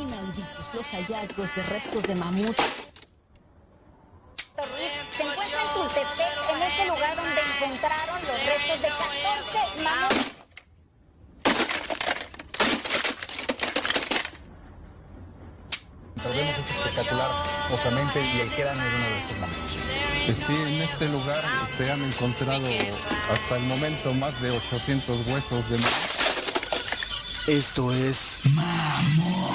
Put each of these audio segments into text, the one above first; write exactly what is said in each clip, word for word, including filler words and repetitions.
Inauditos los hallazgos de restos de mamut. Se encuentra en Tultepec, en este lugar donde encontraron los restos de catorce mamuts. Vemos este espectacular osamente y el cráneo de uno de estos mamuts. Sí, en este lugar se han encontrado hasta el momento más de ochocientos huesos de mamut. Esto es Mamut.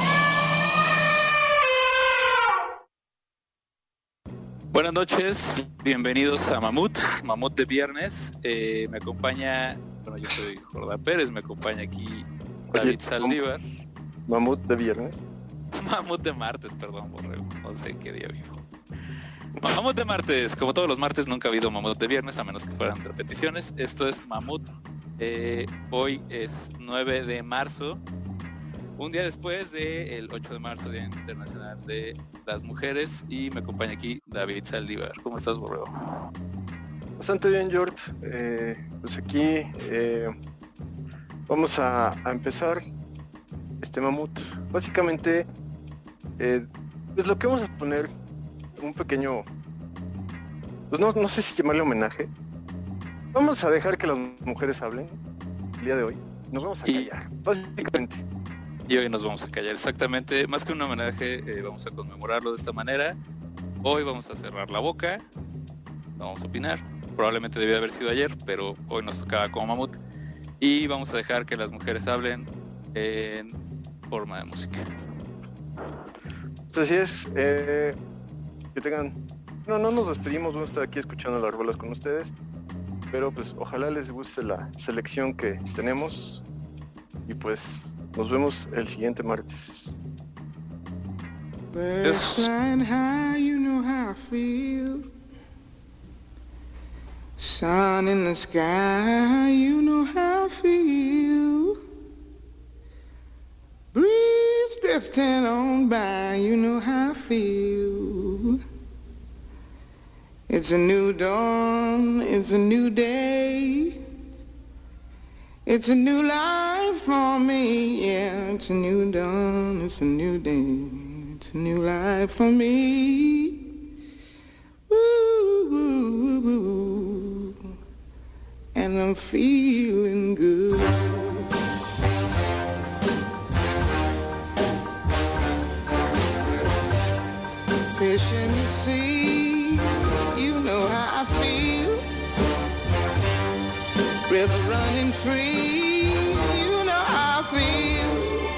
Buenas noches, bienvenidos a Mamut, Mamut de viernes. Eh, me acompaña, bueno, yo soy Jordán Pérez, me acompaña aquí David Oye, Saldívar. Mamut de viernes. Mamut de martes, perdón, borrego, no sé qué día vivo. Mamut de martes, como todos los martes nunca ha habido Mamut de viernes, a menos que fueran repeticiones. Esto es Mamut. Eh, hoy es nueve de marzo, un día después del ocho de marzo, Día Internacional de las Mujeres, y me acompaña aquí David Saldívar. ¿Cómo estás, borrego? Bastante bien, George. Eh, pues aquí eh, vamos a, a empezar este Mamut. Básicamente, eh, pues lo que vamos a poner un pequeño, pues no, no sé si llamarle homenaje. Vamos a dejar que las mujeres hablen el día de hoy. Nos vamos a callar, y, básicamente. Y hoy nos vamos a callar, exactamente. Más que un homenaje, eh, vamos a conmemorarlo de esta manera. Hoy vamos a cerrar la boca, no vamos a opinar. Probablemente debió haber sido ayer, pero hoy nos tocaba como Mamut. Y vamos a dejar que las mujeres hablen en forma de música. Pues así es. Eh, que tengan... No, no nos despedimos, vamos a estar aquí escuchando las rolas con ustedes. Pero pues ojalá les guste la selección que tenemos. Y pues nos vemos el siguiente martes. Birds flying high, you know how I feel. Sun in the sky, you know how I feel. Breeze drifting on by, you know how I feel. It's a new dawn, it's a new day. It's a new life for me, yeah. It's a new dawn, it's a new day. It's a new life for me. Woo, woo, woo, woo. And I'm feeling good. Fish in the sea, you know how I feel. River running free, you know how I feel.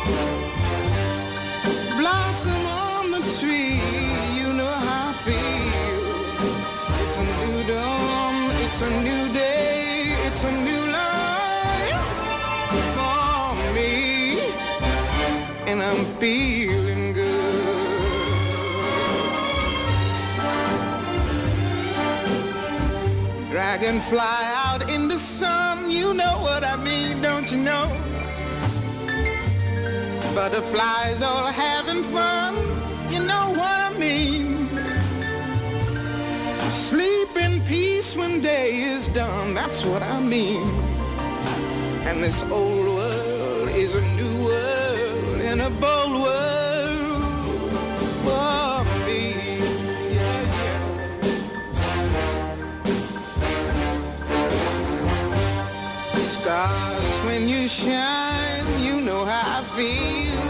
Blossom on the tree, you know how I feel. It's a new dawn, it's a new day, it's a new life for me. And I'm feeling good. Dragonfly out in the sun, you know what I mean, don't you know? Butterflies all having fun, you know what I mean. Sleep in peace when day is done, that's what I mean. And this old world is a new world and a bold world for me. Stars, when you shine, you know how I feel.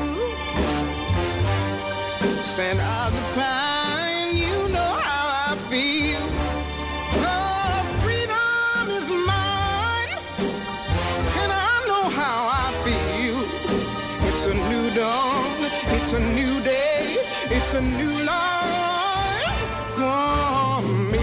Scent of the pine, you know how I feel. Oh, freedom is mine, and I know how I feel. It's a new dawn, it's a new day, it's a new life for me.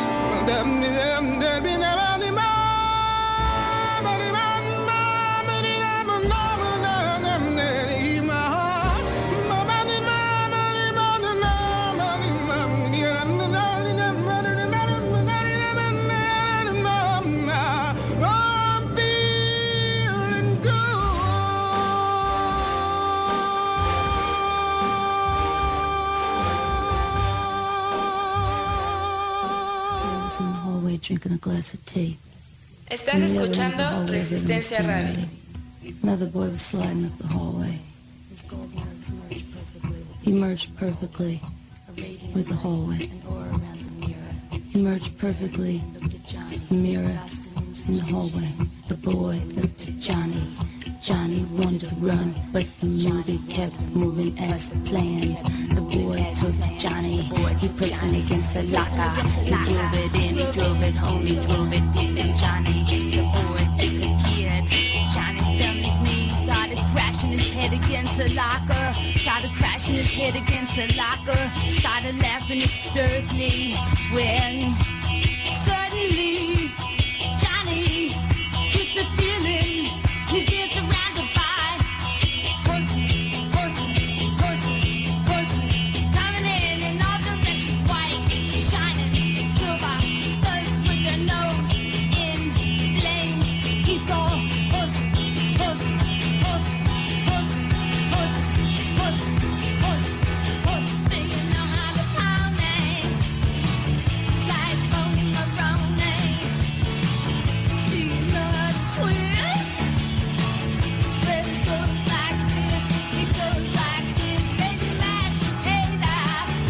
Drinking a glass of tea. Estás escuchando Resistencia Radio. Another boy was sliding up the hallway. His gold hair was merged perfectly. He merged perfectly with the hallway. He merged perfectly. The mirror in the hallway. The boy looked at Johnny. Johnny wanted to run, but the movie kept moving as planned. The boy took Johnny, he pushed him against a locker. He drove it in, he drove it home, he drove it deep in Johnny. The boy disappeared. Johnny fell on his knees, started crashing his head against a locker. Started crashing his head against a locker. Started laughing hysterically when suddenly Johnny gets a feeling he's being surrounded by horses, horses, horses, horses, coming in in all directions, white, shining, silver, studs with their nose in flames. He saw horses, horses, horses, horses, horses, horses, horses, horses. Do you know how to pony? Like Boney Maroney. Do you know how to twist? Well, it goes like this, it goes like this, baby mashed potato.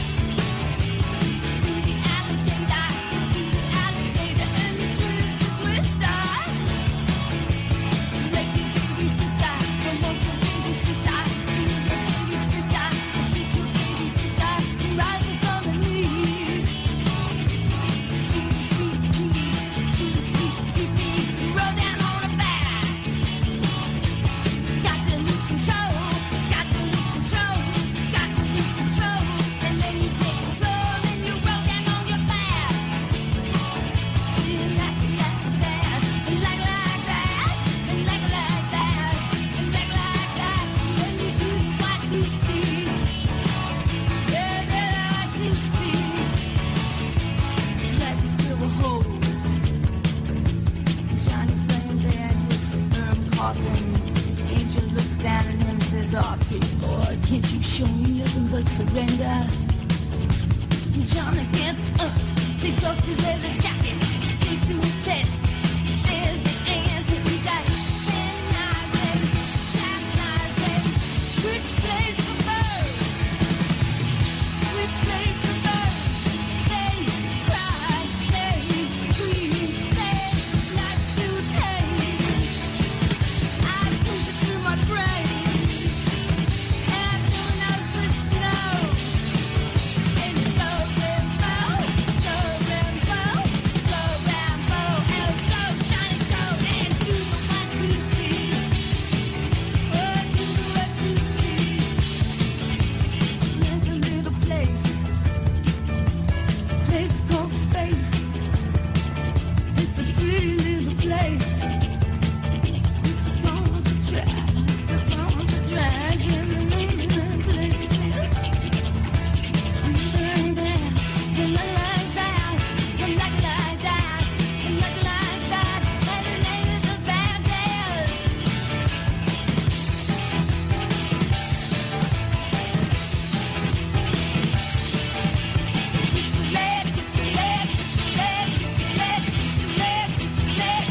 Do the alligator, do the alligator, and the twist, the twister. Like your baby sister, come on, your baby sister, your baby sister, take your baby sister, rising from the knees. To the sweet beat, to the sweet beat, roll down on her back. Got to lose control, got to lose control, got to lose control, and then you take control and you roll down on your back. Feel like like that, and like like that, and like like that, and like like that, when you do what you see, yeah, that's what you see. Like a silver hose. Johnny's laying there in his sperm coffin. Angel looks down at him and says, "Oh, pretty boy, can't you show me nothing but surrender?" Johnny gets up, takes off his leather jacket, digs to his chest. There's the anthem. He's like, "Tannizing, tannizing, which plays the bird? Which plays the bird?" They cry, they scream, they like to taste. I push it through my brain, and I don't know for snow. And you go Rambo, go Rambo, go Rambo, and go Johnny, go and do the one, two, three. Oh, do the one, two, three. There's a little place, place called space. It's a pretty little place. It's a bones to drag, the bones to drag in the little places. And like that, and like like that, and like like that, and like like that, and the name of the band is. Just a leg, just a leg, just a leg, just a leg, just a leg, just a leg,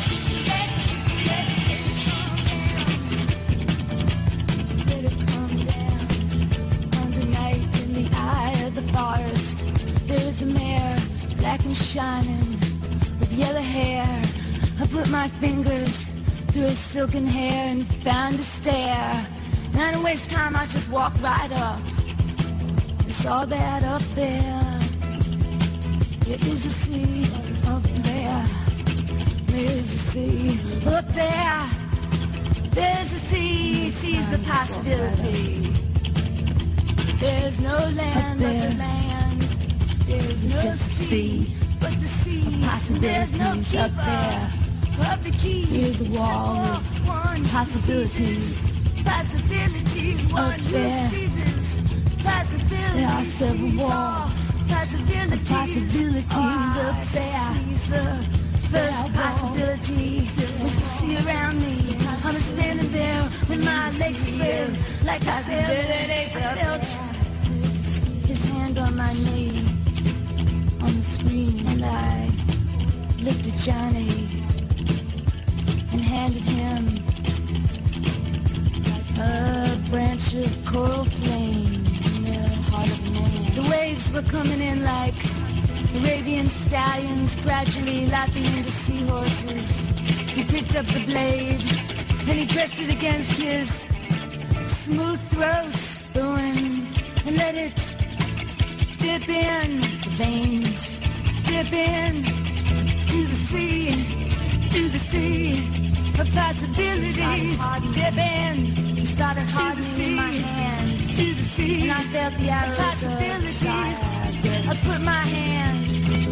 just a leg, just a leg. Let it come down on the night in the eye of the forest. There is a mare, black and shining, with yellow hair. I put my fingers through her silken hair and found a stair. And I didn't waste time, I just walked right up and saw that up there. There is a sea up there. There's a sea up there. There's a sea, sees the possibility. There's no land but the land. There's no just a sea but the sea. possibilities There's no up keeper there. of the key. Here's a wall except of for one who possibilities. seizes Possibilities, one who there. seizes possibilities. There are several walls Possibilities, possibilities Oh, up I there. seize the first possibility was to see around me. I'm standing there with my legs spread like I said. I felt his hand on my knee on the screen, and I looked at Johnny and handed him a branch of coral flame. And the waves were coming in like Arabian stallions, gradually lapping into seahorses. He picked up the blade and he pressed it against his smooth throat spoon and let it dip in the veins, dip in to the sea, to the sea of possibilities. Dip in, started to the sea, my hand, to the sea, and I felt the arrows of possibilities. I put my hand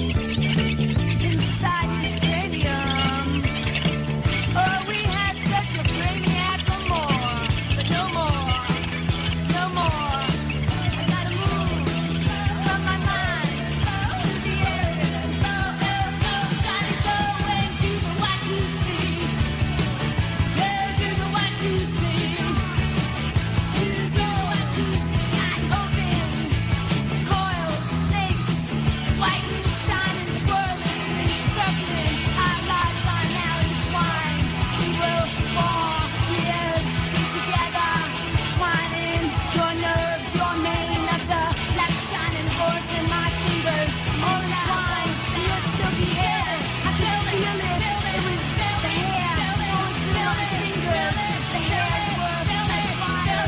inside his cranium. Oh, we had such a brainiac no more, but no more, no more. I gotta move from my mind to the air. Gotta go and do the what you see. Yeah, do the what you see. Do the what you see. Shine open, coiled snakes, white and shining, twirling and circling. Our lives are now entwined. We will fall years be together, twining your nerves, your mane of the black shining horse in my fingers, all entwined in your silky hair. I could feel it. It was the hair going through my fingers. The hairs were like fire.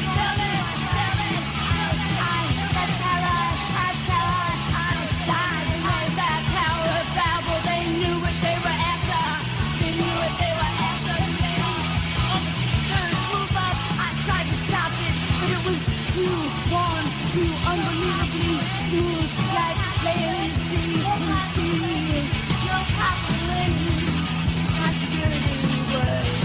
I, that's how I, that's how I, I died in my back tower of Babel. They knew what they were after. They knew what they were after. On the third move up, I tried to stop it, but it was too warm, too unbelievably smooth, like laying in the sea, in the sea. No possibilities, possibility was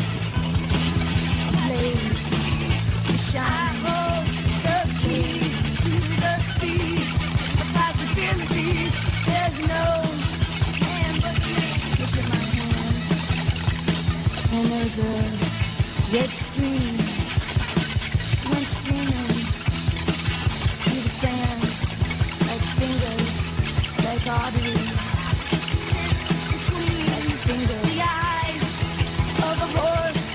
laid. Shine, hold the key to the sea of possibilities. There's no hand but me. Look at my hand, and there's a red stream, one streaming through the sands, like fingers, like arteries. Between fingers, the eyes of a horse,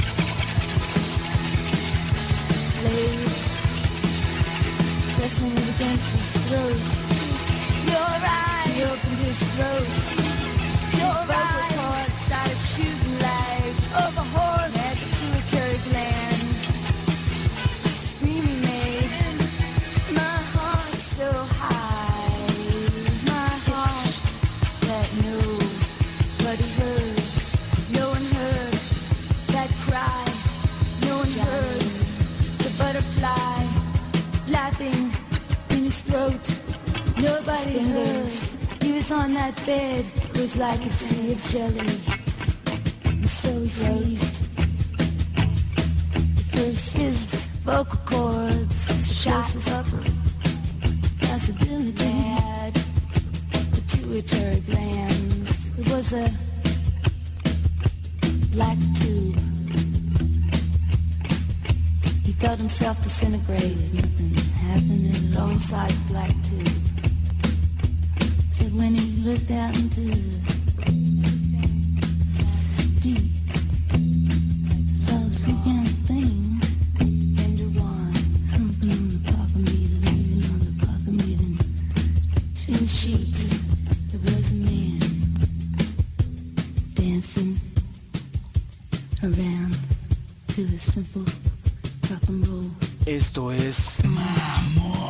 blade pressing it against his throat. Your eyes, he opened his throat. Your vocal cords started shooting like of a horse at the pituitary glands. The scream he made, my heart so high, my heart that nobody heard. No one heard that cry. No one heard the butterfly flapping in his throat. Nobody heard. He was on that bed. It was like a sea of jelly. And so he seized. First his vocal cords shot up. Possibility had pituitary glands. It was a black tube. He felt himself disintegrate. Nothing happened at all inside the black tube. Said when he looked out into the deep, saw the sweet young thing, tender one, humping on the papa meat, leaning on the papa meat, and in the sheets there was a man dancing around to the simple rock and roll. Esto es Mamut.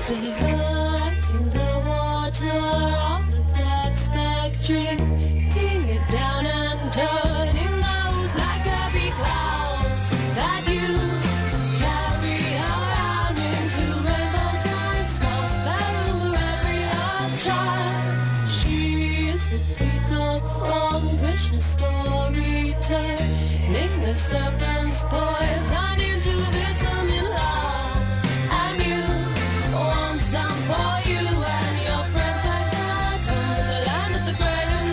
stay collecting the water of the dark spectrum, drinking it down and turning those black heavy clouds that you carry around into rainbows and small sparrow for every upshot. She is the peacock from Krishna's story, turning the serpent's poison into vitamin love. And you want some for you and your friends back at home, the land of the great and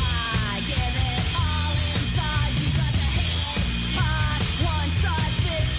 One size fits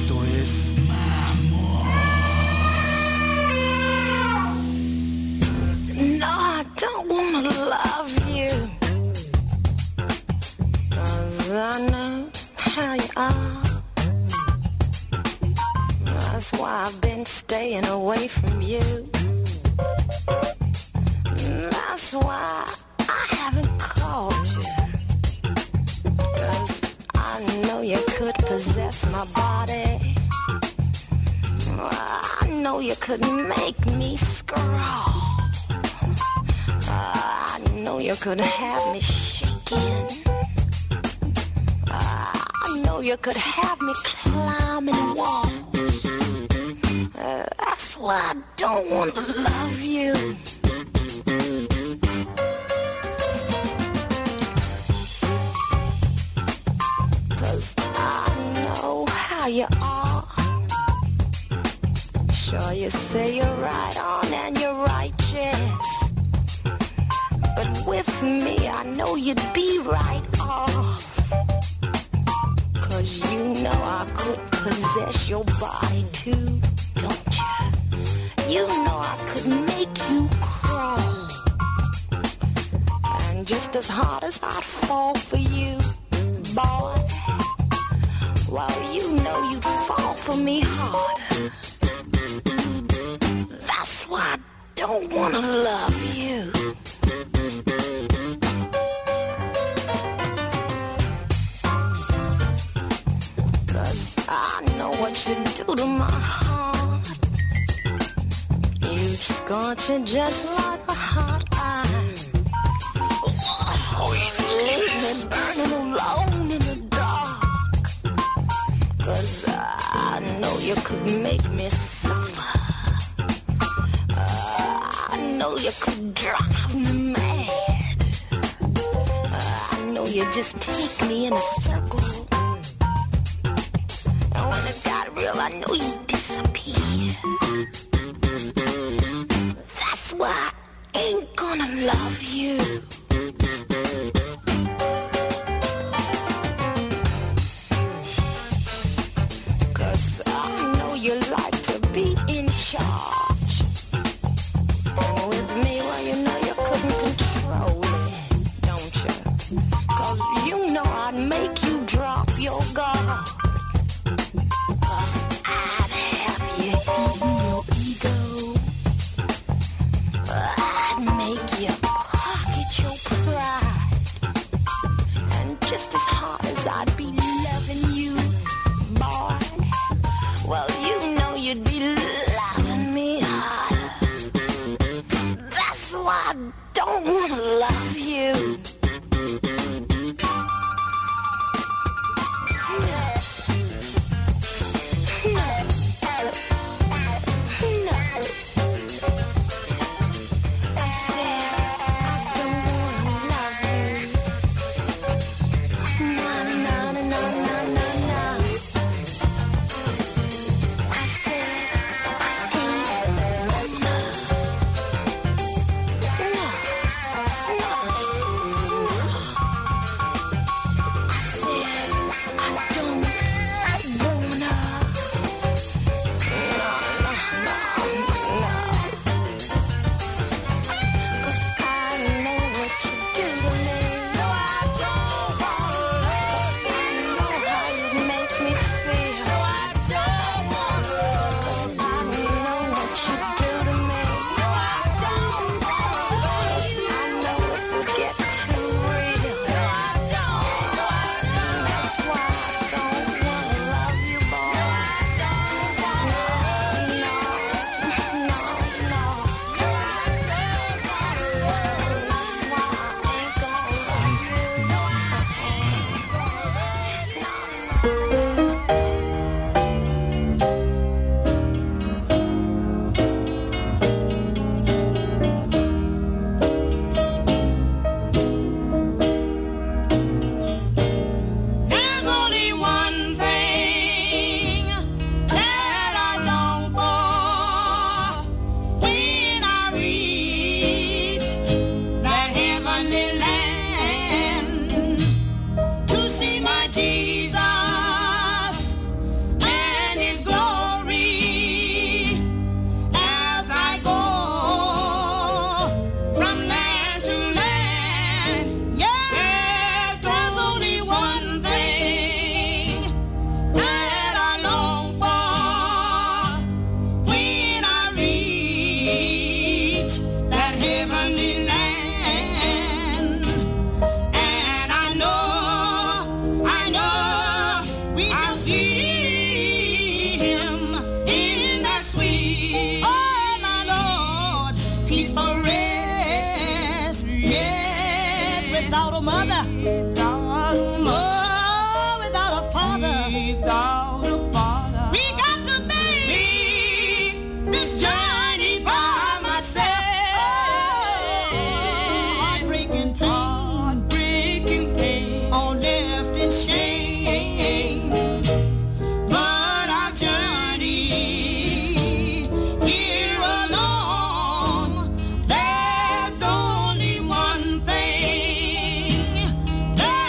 Esto es Mamut. No, I don't wanna love you, 'cause I know how you are. That's why I've been staying away from you. That's why I haven't called you, 'cause I know you could possess my body. I know you could make me scrawl. I know you could have me shaking. I know you could have me climbing walls. Uh, that's why I don't want to love you. I know how you are. Sure, you say you're right on and you're righteous, but with me I know you'd be right off. 'Cause you know I could possess your body too, don't you? You know I could make you crawl. And just as hard as I'd fall for you, boy, well, you know you'd fall for me hard. That's why I don't wanna love you. Cause I know what you do to my heart. You scorch it just like a hot iron. Leave me burning alone in the dark. 'Cause I know you could make me suffer. uh, I know you could drive me mad. uh, I know you just take me in a circle, and when it got real I know you disappear. That's why I ain't gonna love you. You like to be in charge, and with me, well, you know you couldn't control it, don't you? 'Cause you know I'd make you drop your guard. 'Cause I'd have you eating your ego. I'd make you pocket your pride. And just as hard as I'd be loving you, boy, well, you know you'd be loving me harder. That's why I don't wanna love you. No. a mother, without a mother, oh, without a father, without a father. We got to make this journey by myself. Oh, heartbreaking pain, heartbreaking pain, all left in shame. But our journey here alone, there's only one thing. There's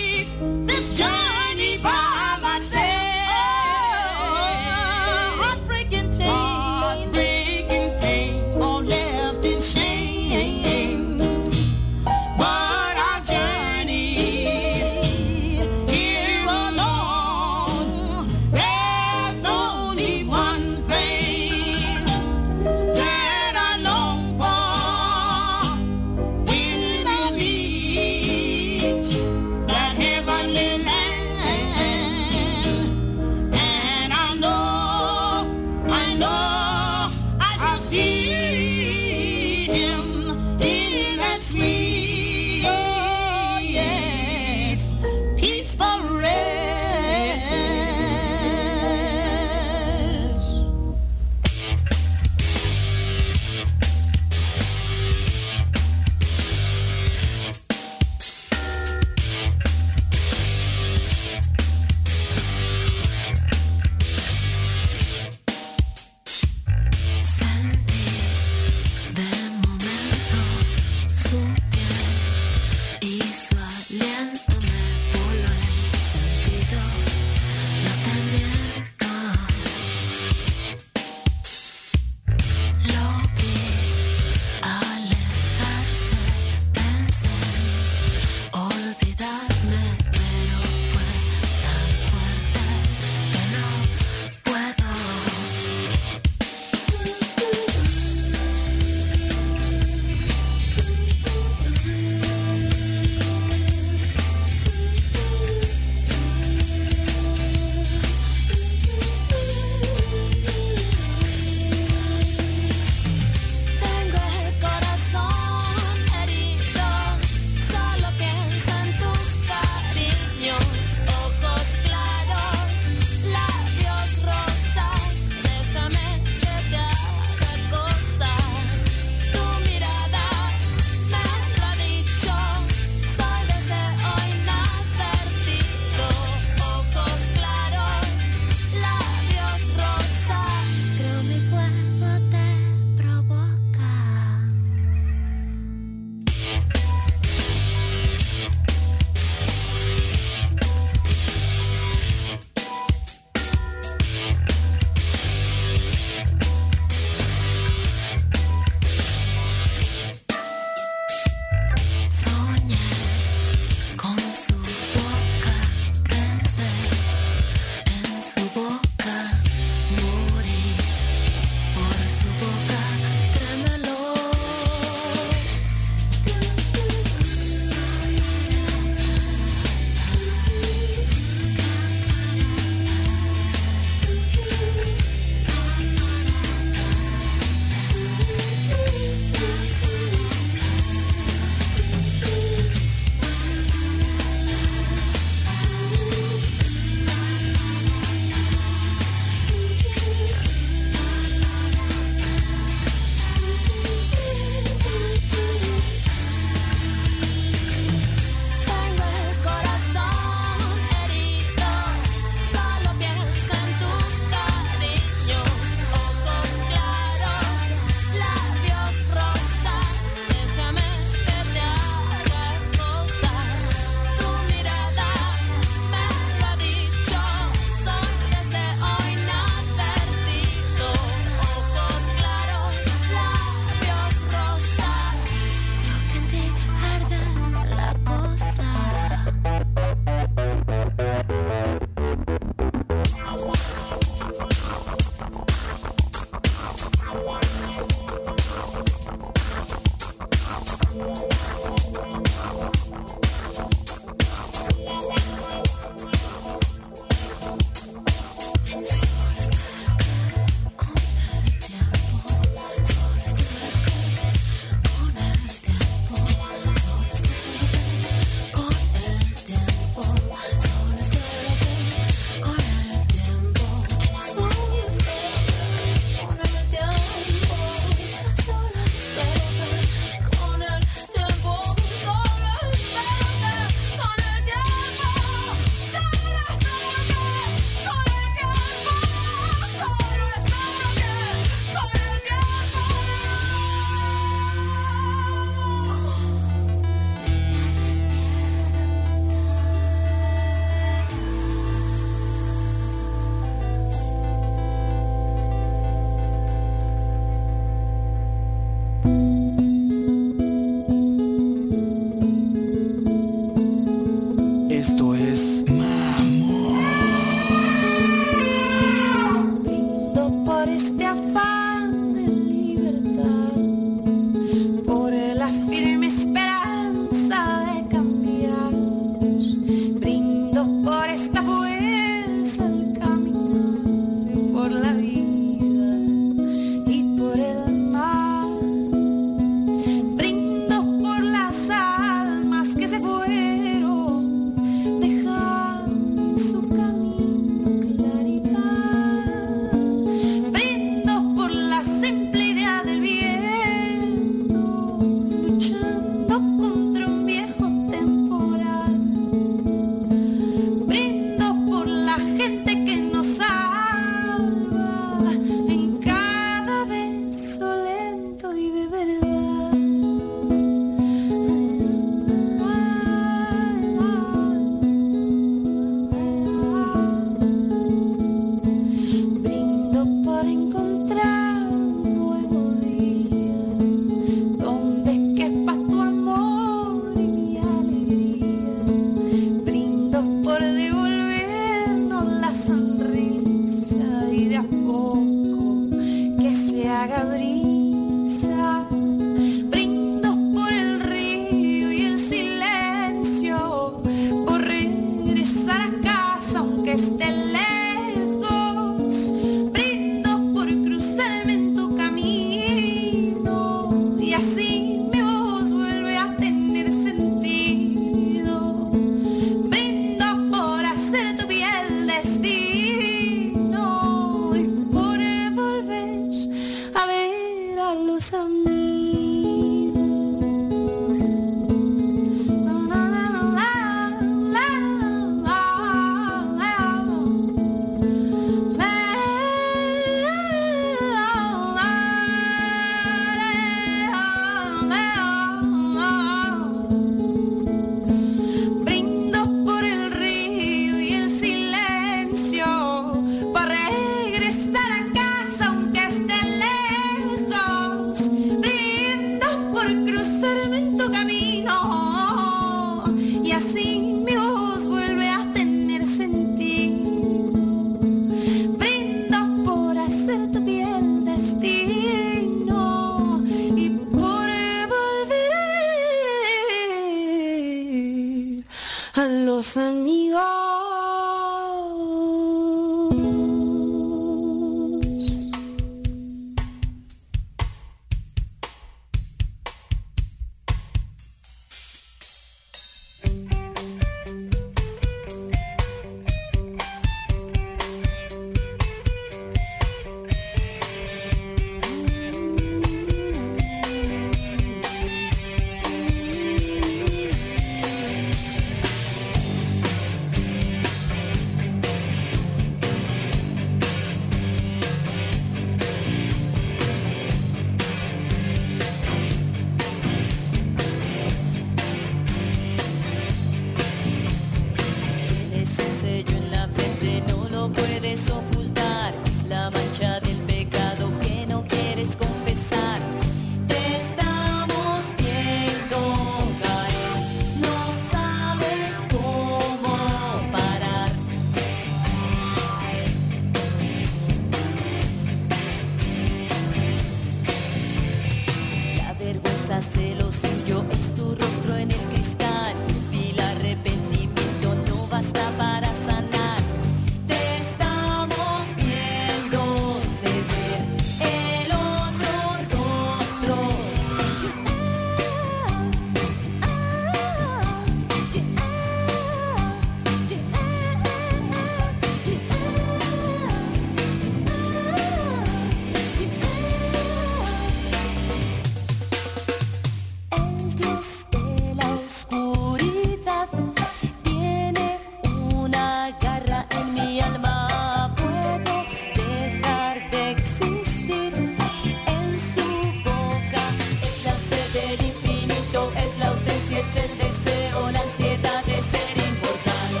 el deseo, la ansiedad de ser importante.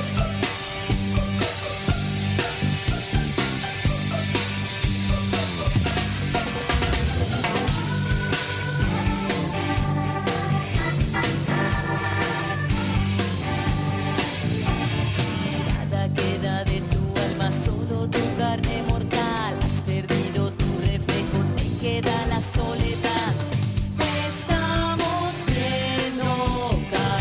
Nada queda de tu alma, solo tu carne mortal. Has perdido tu reflejo, te queda la soledad. Te estamos viendo caer.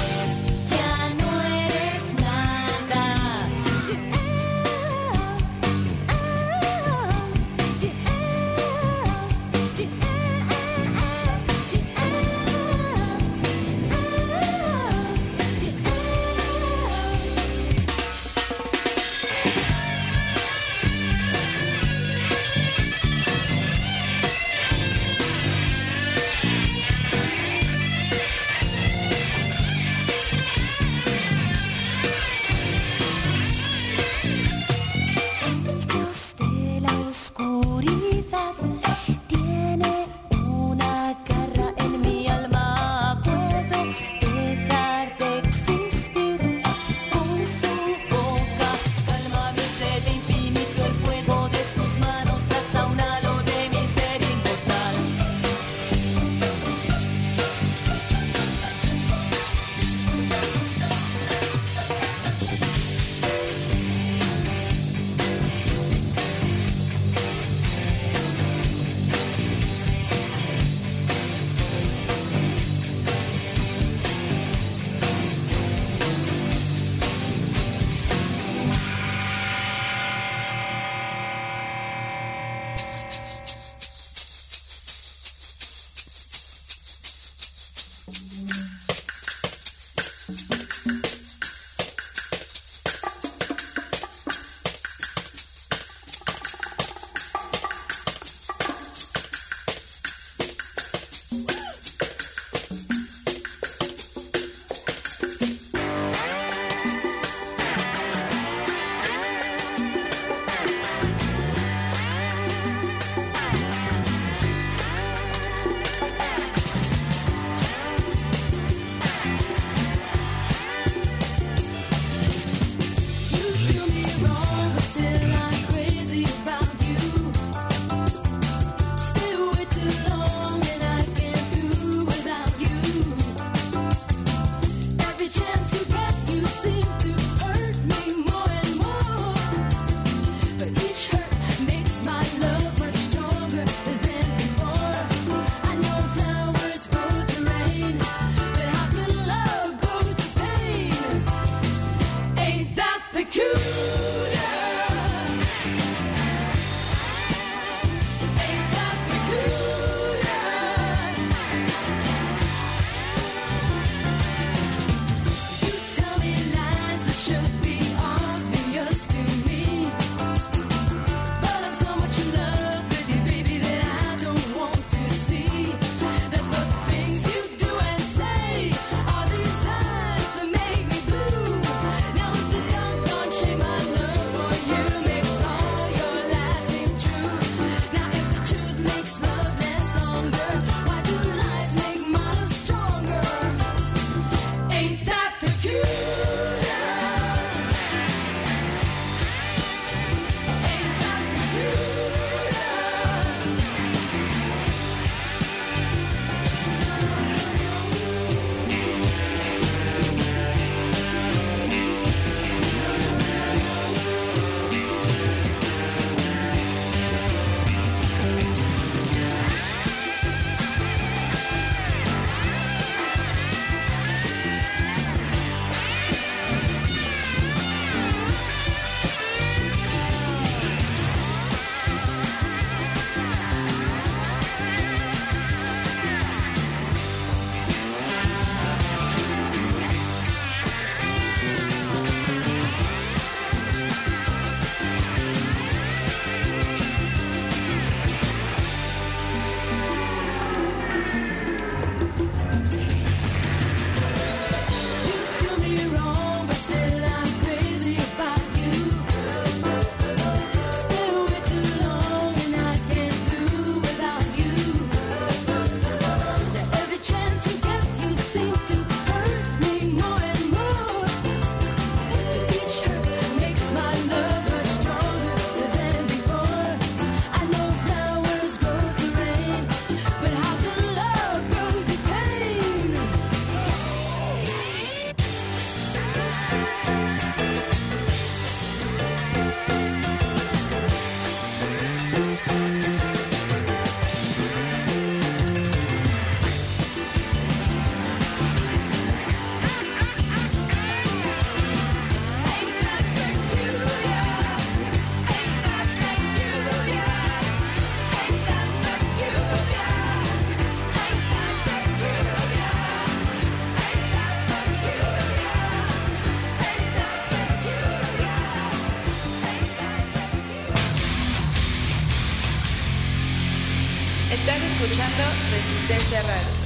escuchando Resistencia Radio.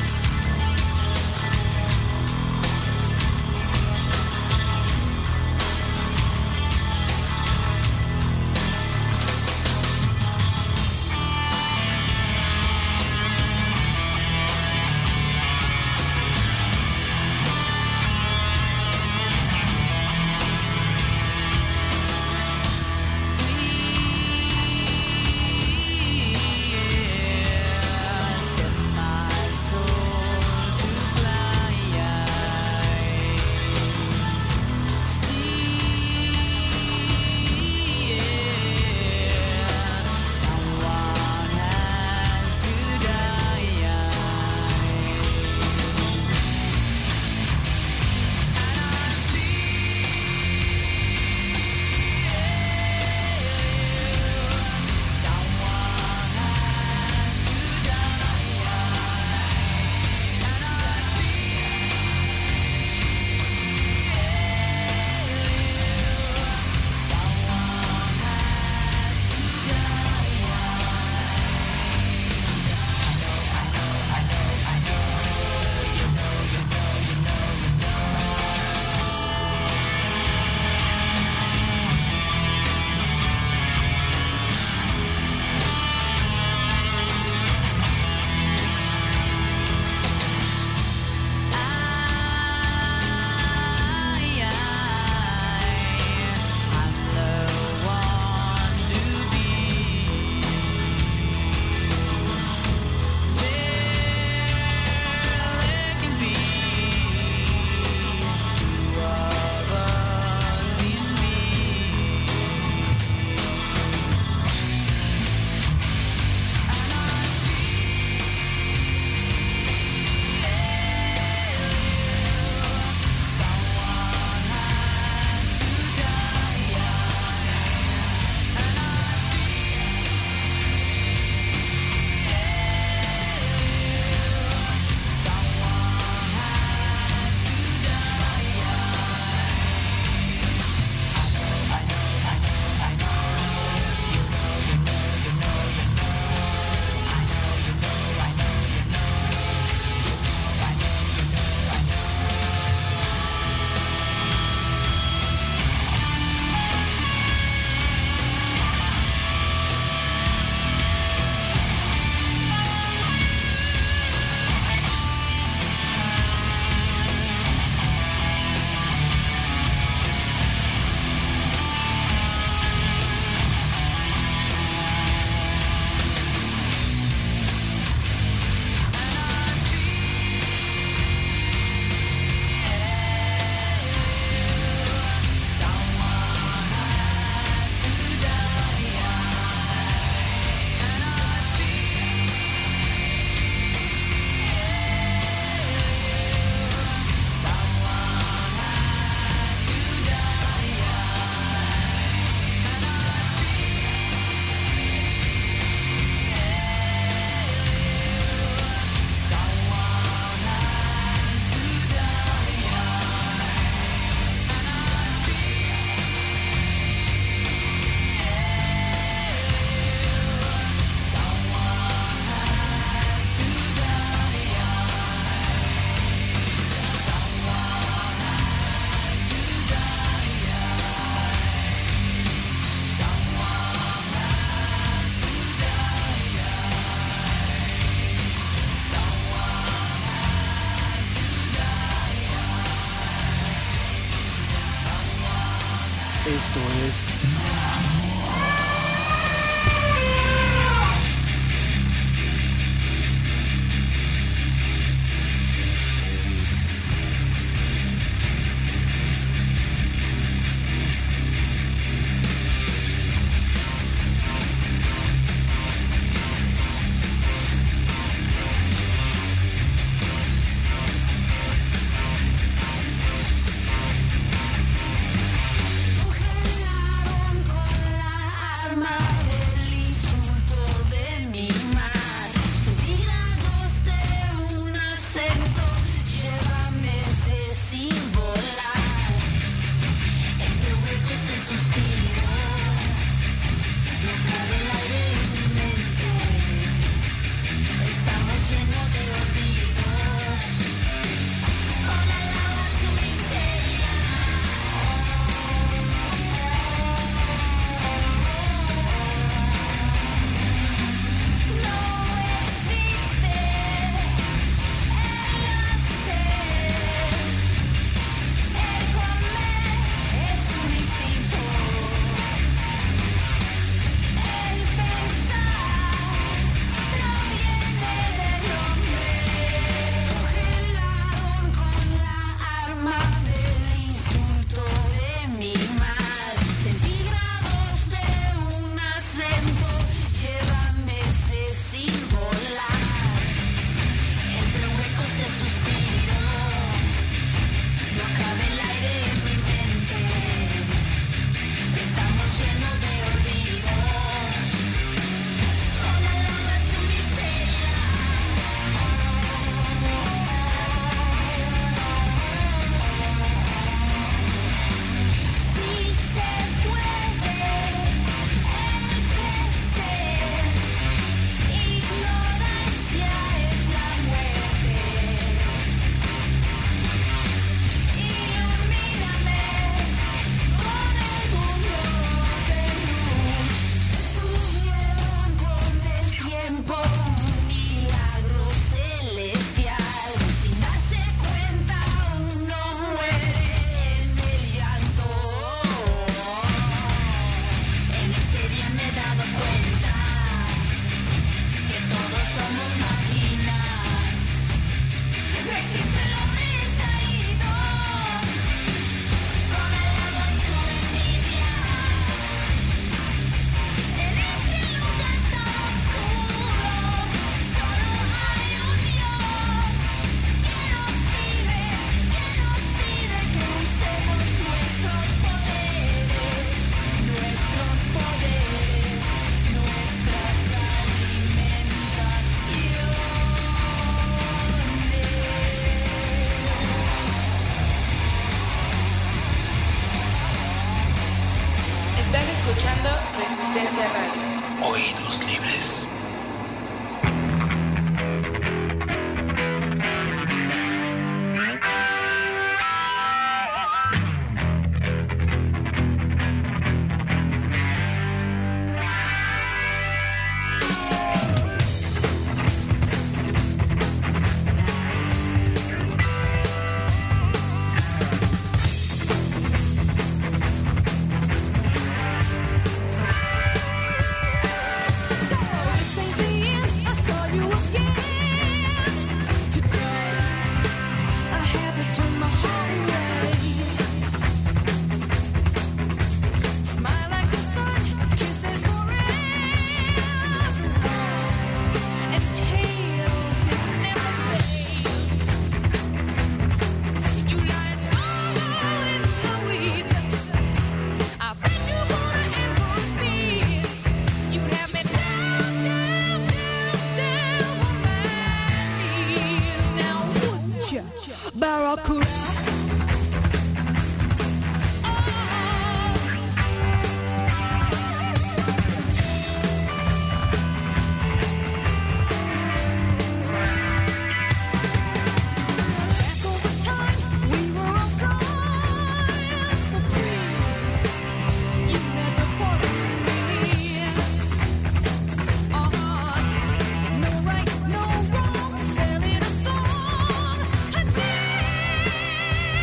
Esto es... Congelaron Resistencia Radio. Oídos libres. No wrong, selling a song.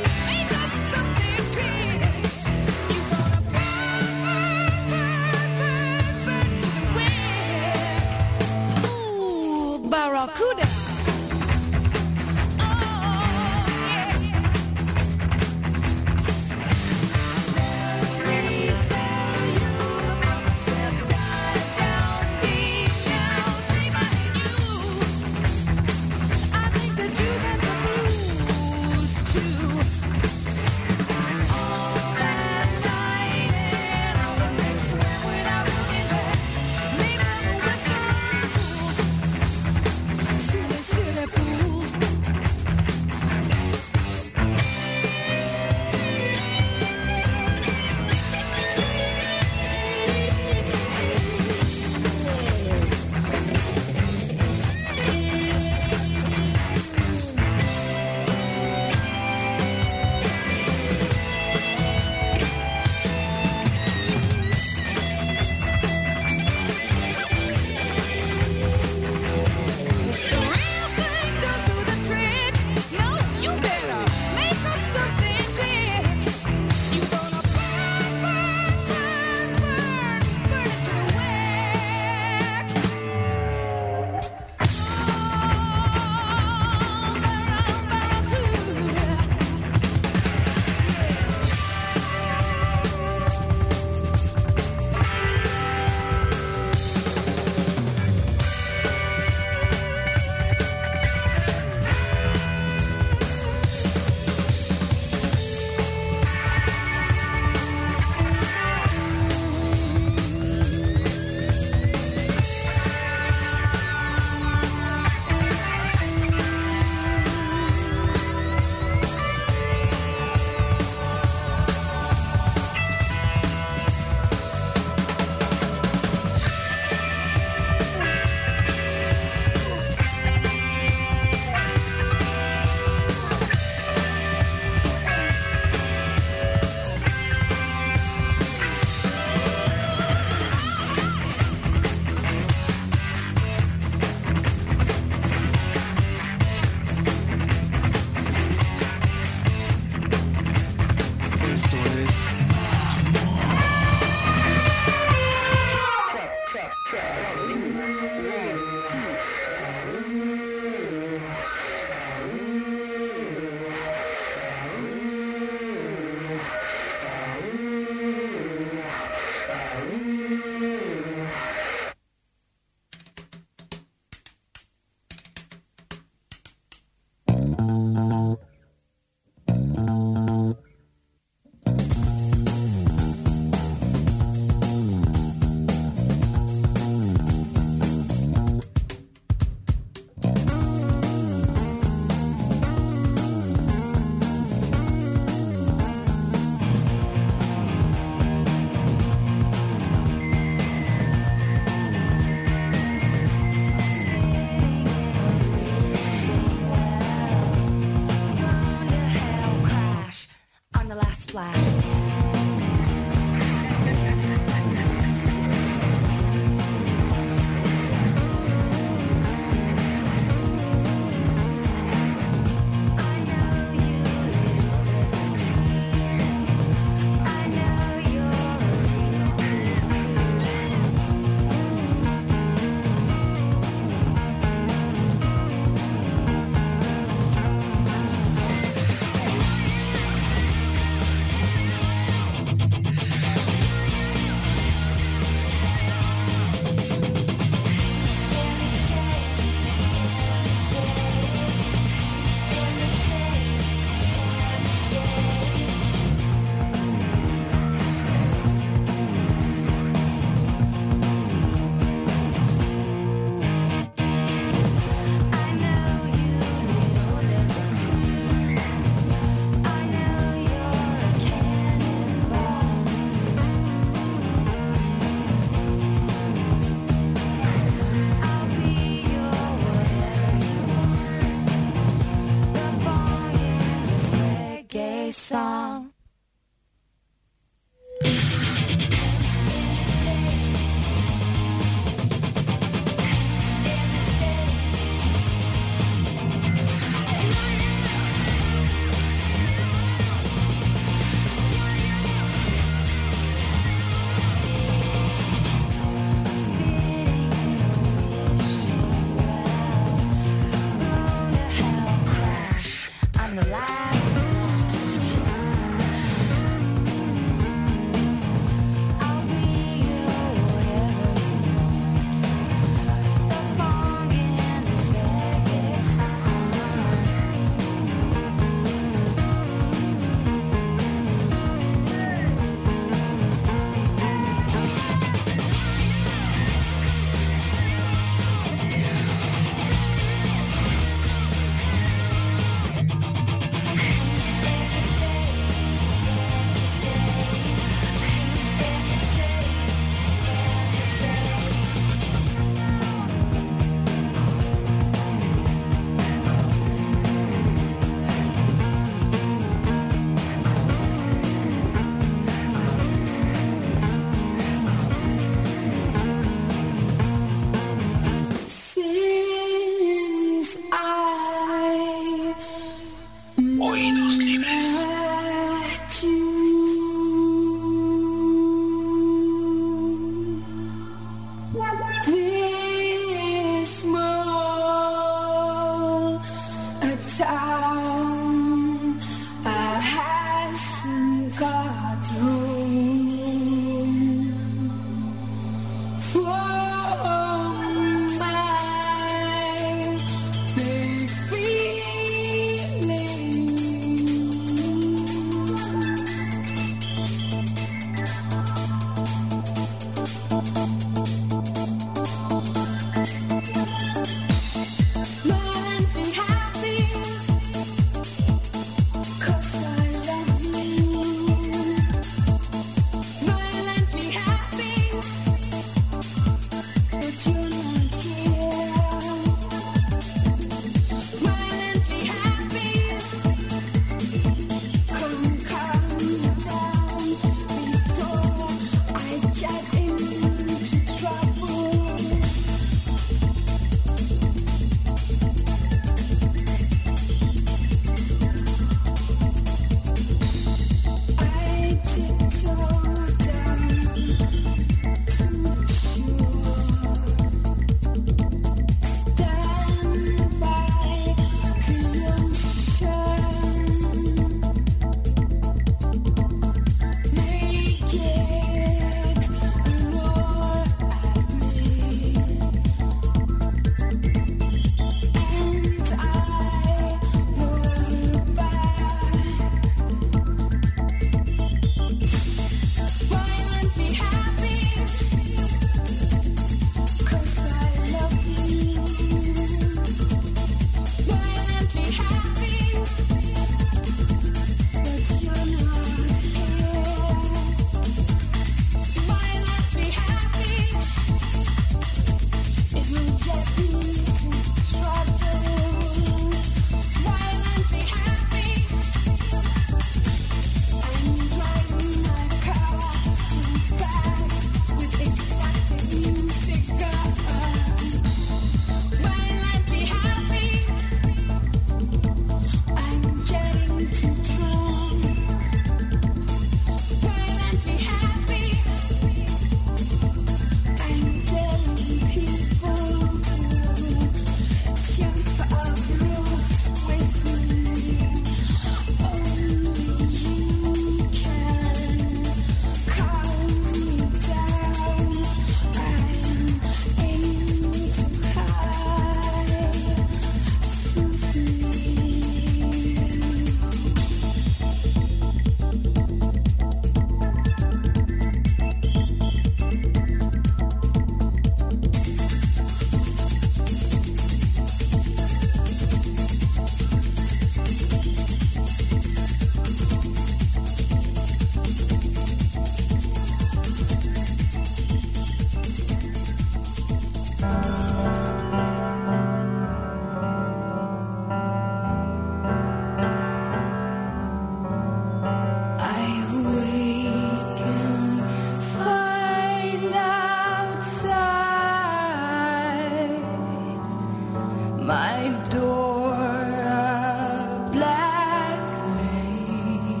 my door a black lake,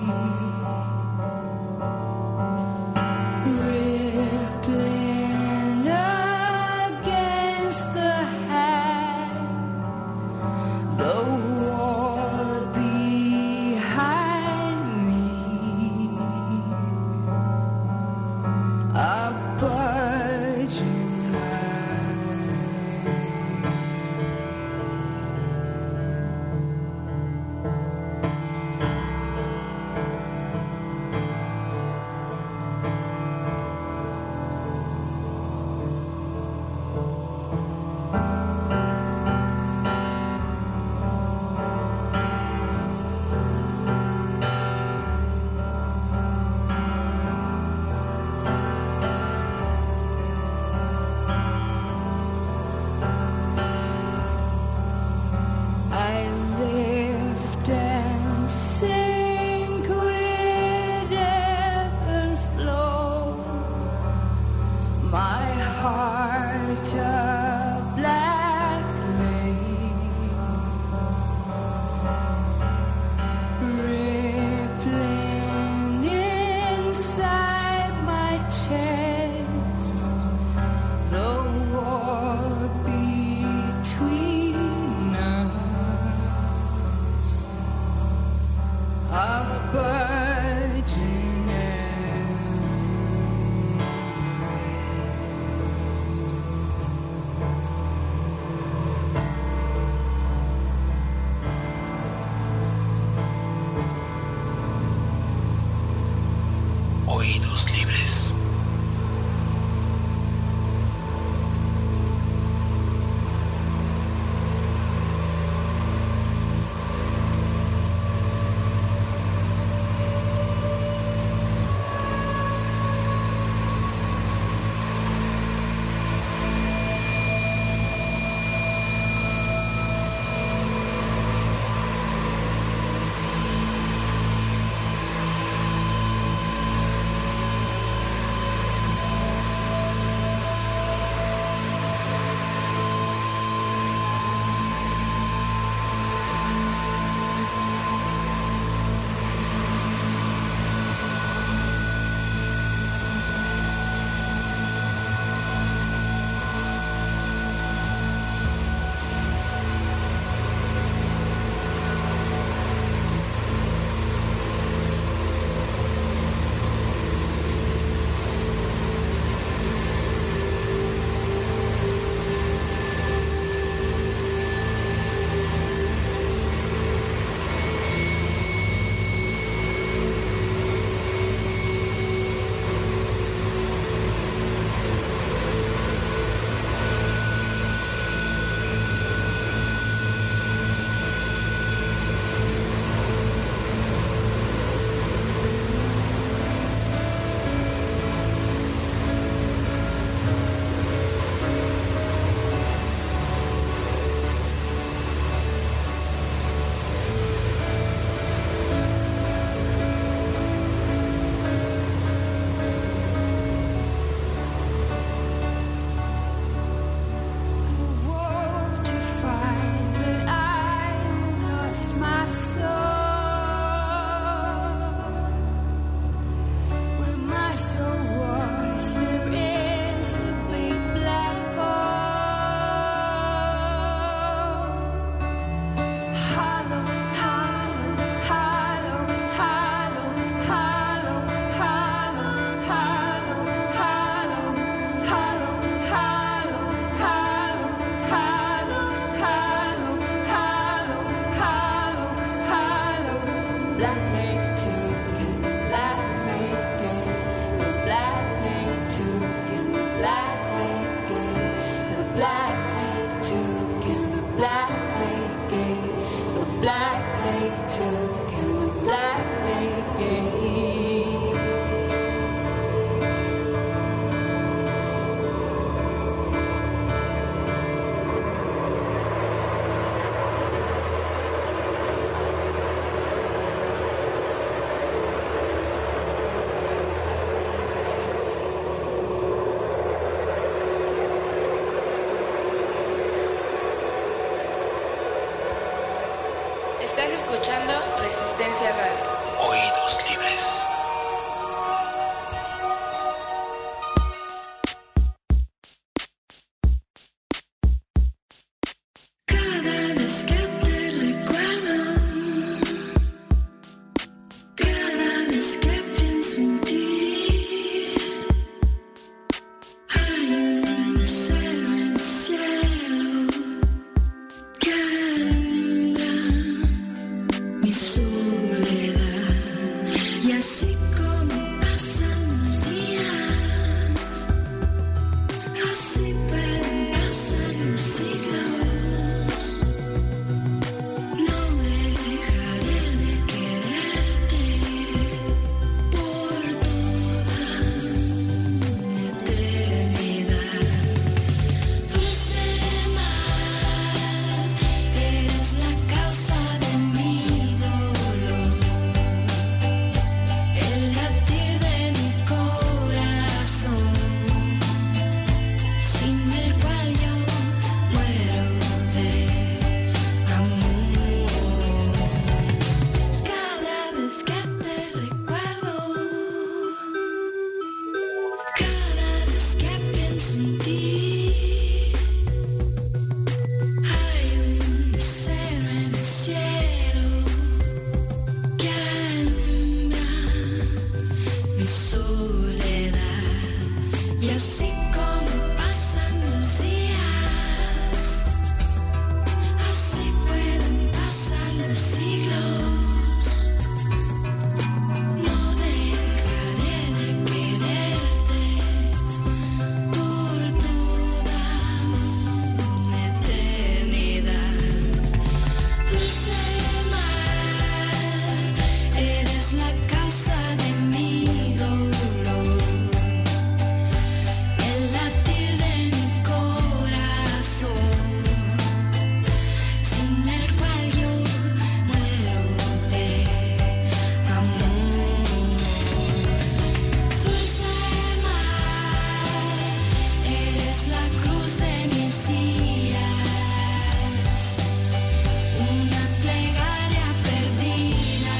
rippling against the hat, the wall behind me, a budging line. escuchando Resistencia Radio. Oídos libres. Cada vez que te recuerdo, cada vez que pienso en ti, hay un lucero en el cielo que alumbra mi soledad. Y así como pasan los días, así pueden pasar los siglos. No dejaré de quererte por toda mi eternidad. Dulce mar, eres la causa de mi dolor, el latir de mi corazón, sin el cual yo muero de amor. Cada vez que te recuerdo, cada vez que pienso en ti, hay un lucero en el cielo que alumbra mi soledad. Y así como pasan los días, así pueden pasar los siglos. No dejaré de quererte por toda mi eternidad. Dulce mar, eres la causa de mi dolor, el latir de mi corazón, sin el cual yo muero de amor. Dulce mar, eres la cruz de mis días, una plegaria perdida,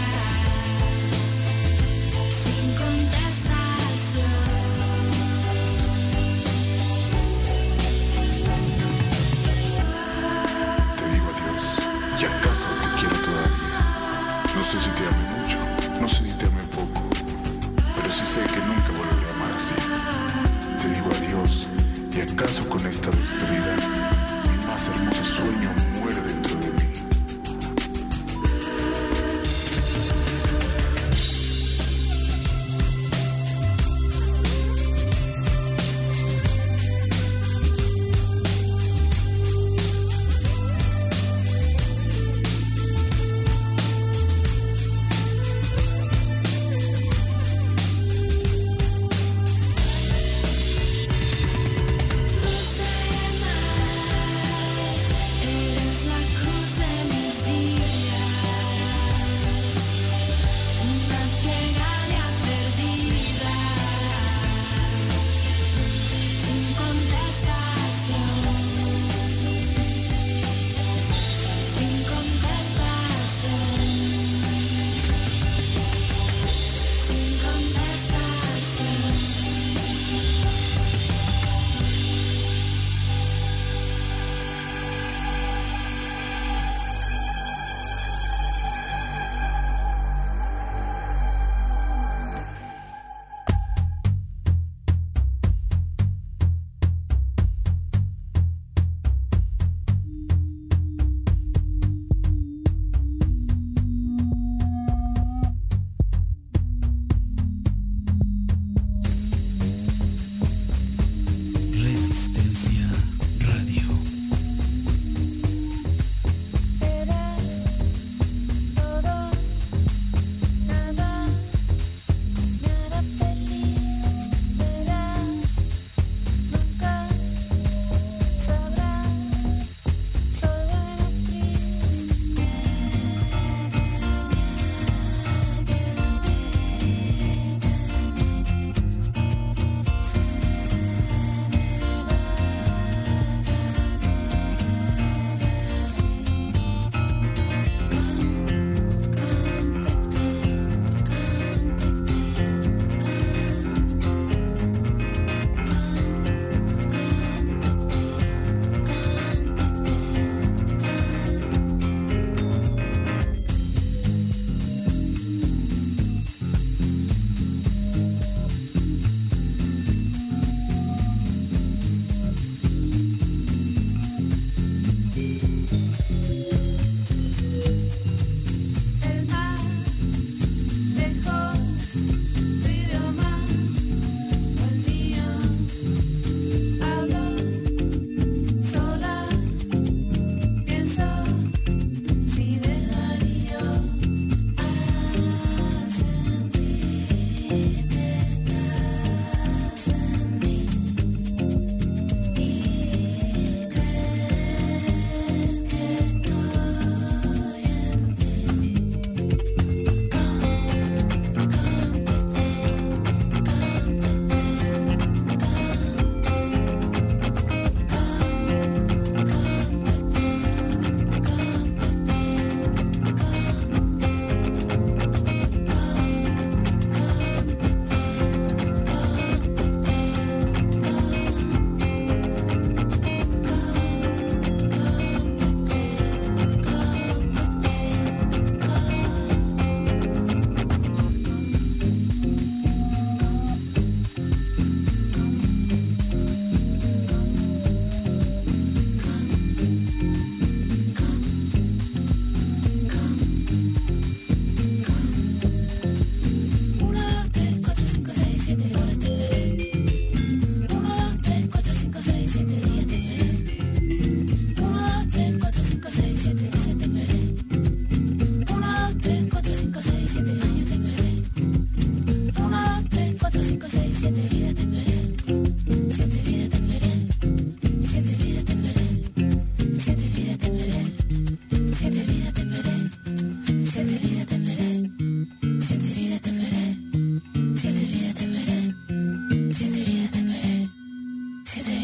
sin contestación. Te digo adiós, y acaso te quiero todavía. No sé si te ame mucho, no sé si te ame poco, pero sí sé que nunca volveré a amar así. Te digo adiós, y acaso con esta despedida, mi más hermoso sueño muere dentro de mí. Dulce mar,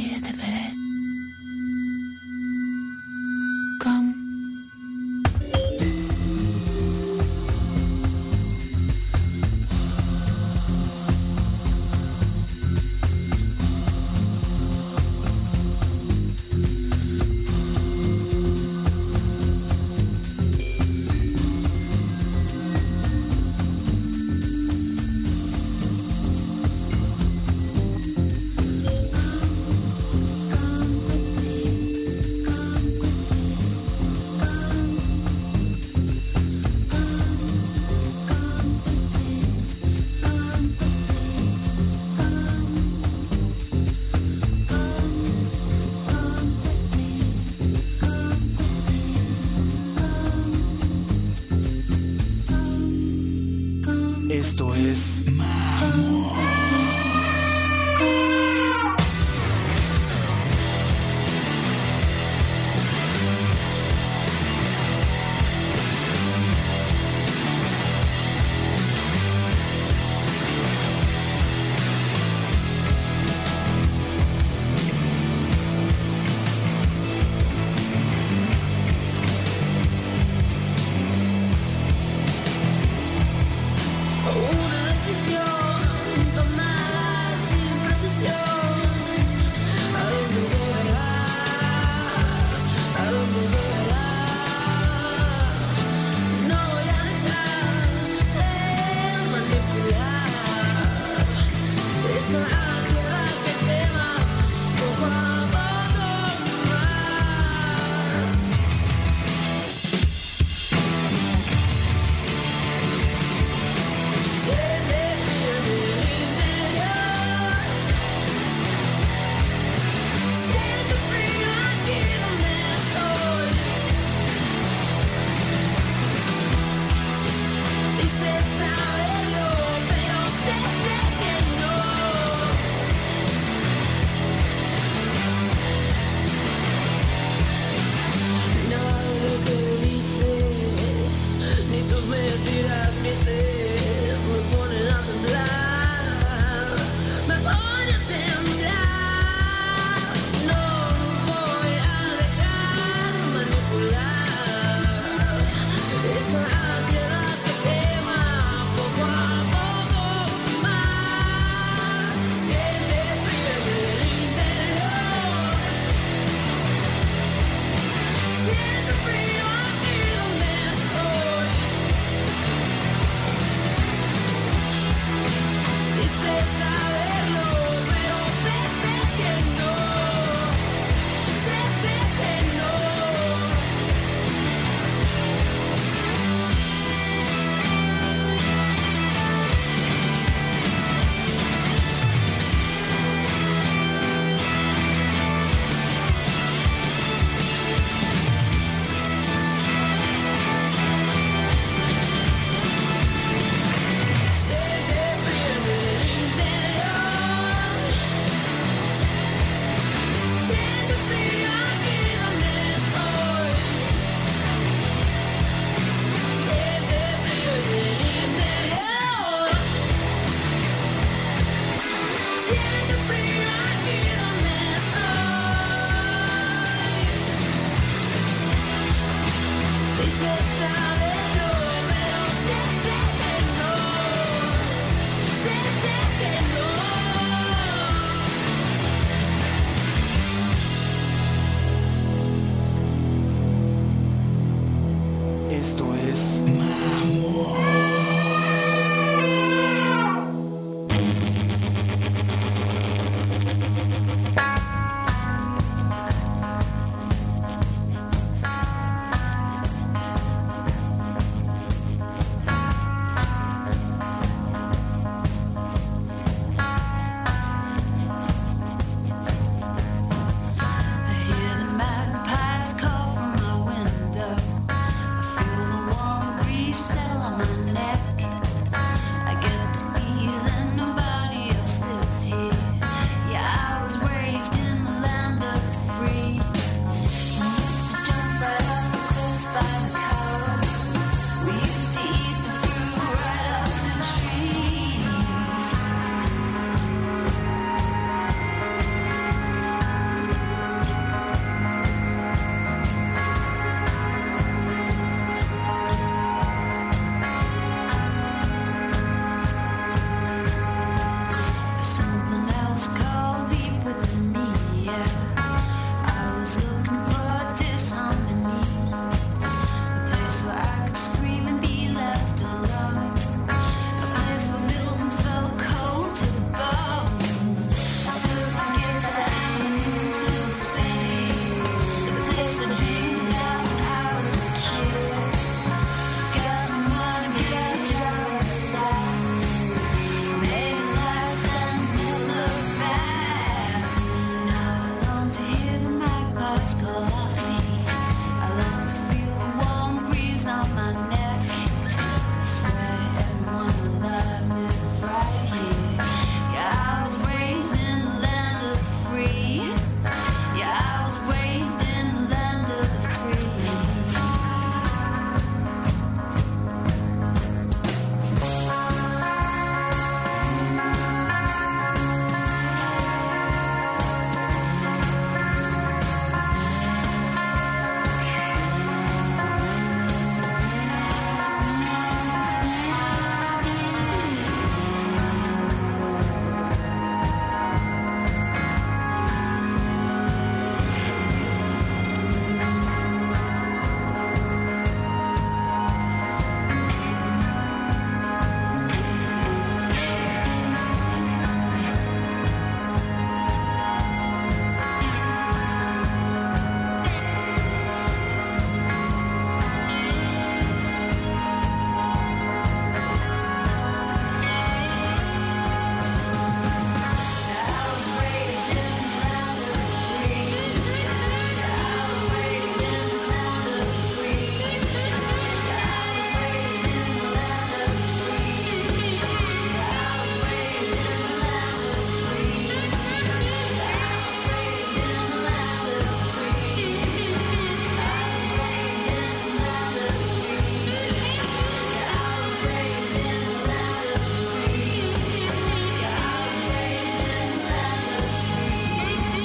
vida te veré. Come. Esto es una decisión tomada sin precisión. ¿A dónde llegará? ¿A dónde llegará? No voy a dejar de manipular esta ansiedad que quema poco a poco más. Se define el interior. Siento frío aquí donde estoy. Dice saberlo, pero sé, sé que no. Nada de lo que dices, ni tus mentiras, mis sedes me ponen a temblar, me ponen a temblar. No voy a dejar manipular esta ansiedad que quema poco a poco más. Siente frío en el interior. Siento frío aquí donde estoy. Dice saberlo, pero sé, sé que no. Sé, sé que no. Siente frío en el interior. Siento frío aquí donde estoy. Siente frío en el interior. Siento frío aquí donde estoy. Dice saberlo, pero sé, sé que no. Sé, sé que no. Esto es Mamor. I hear the magpies call from my window. I feel the warm breeze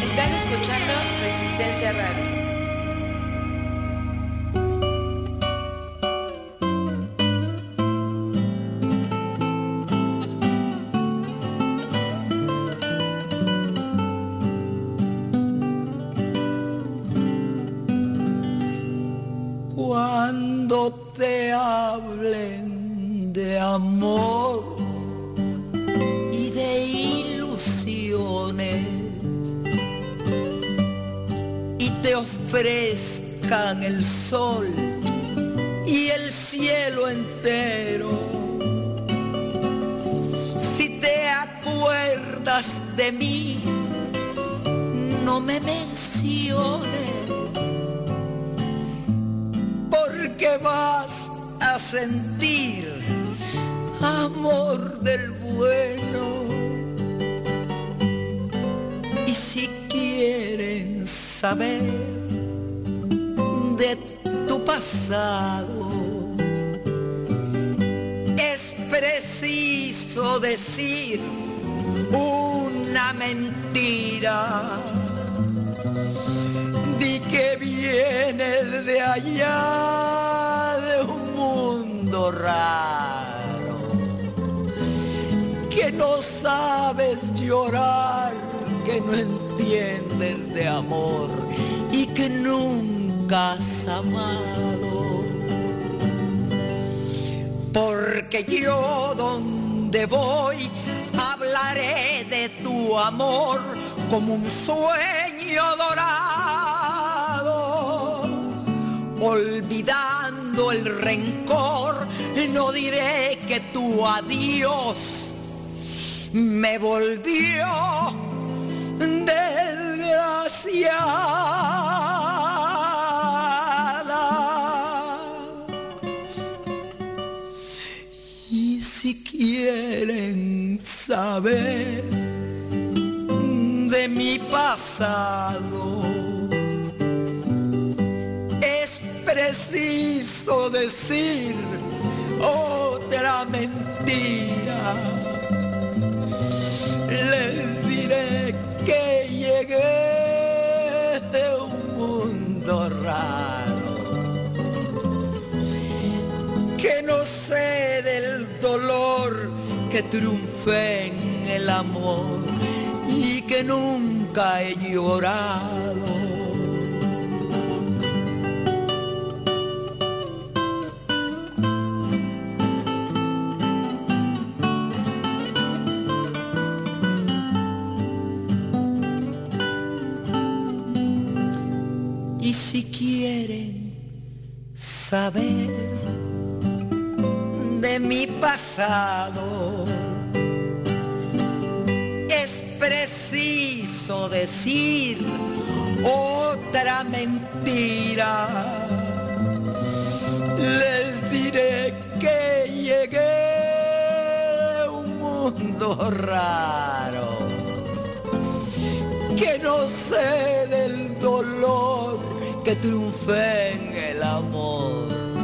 Están escuchando Resistencia Radio. Cuando te hablen de amor y de ilusiones y te ofrezcan el sol y el cielo entero, si te acuerdas de mí, no me menciones, porque vas a sentir amor del bueno. Y si quieren saber de tu pasado, es preciso decir una mentira. Di que vienes de allá, de un mundo raro, que no sabes llorar, que no entiendes de amor y que nunca has amado. Porque yo donde voy hablaré de tu amor como un sueño dorado, olvidando el rencor, no diré que tu adiós me volvió desgraciada. Y si quieren saber de mi pasado, es preciso decir otra mentira. Les diré que llegué de un mundo raro, que no sé del dolor, que triunfé en el amor y que nunca he llorado. Y si quieren saber de mi pasado, es preciso decir otra mentira. Les diré que llegué de un mundo raro, que no sé del dolor, que triunfé en el amor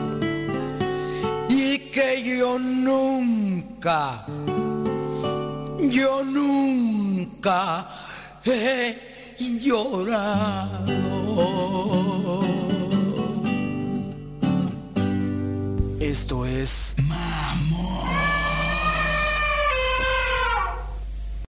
y que yo nunca, yo nunca he llorado. Esto es Mamut.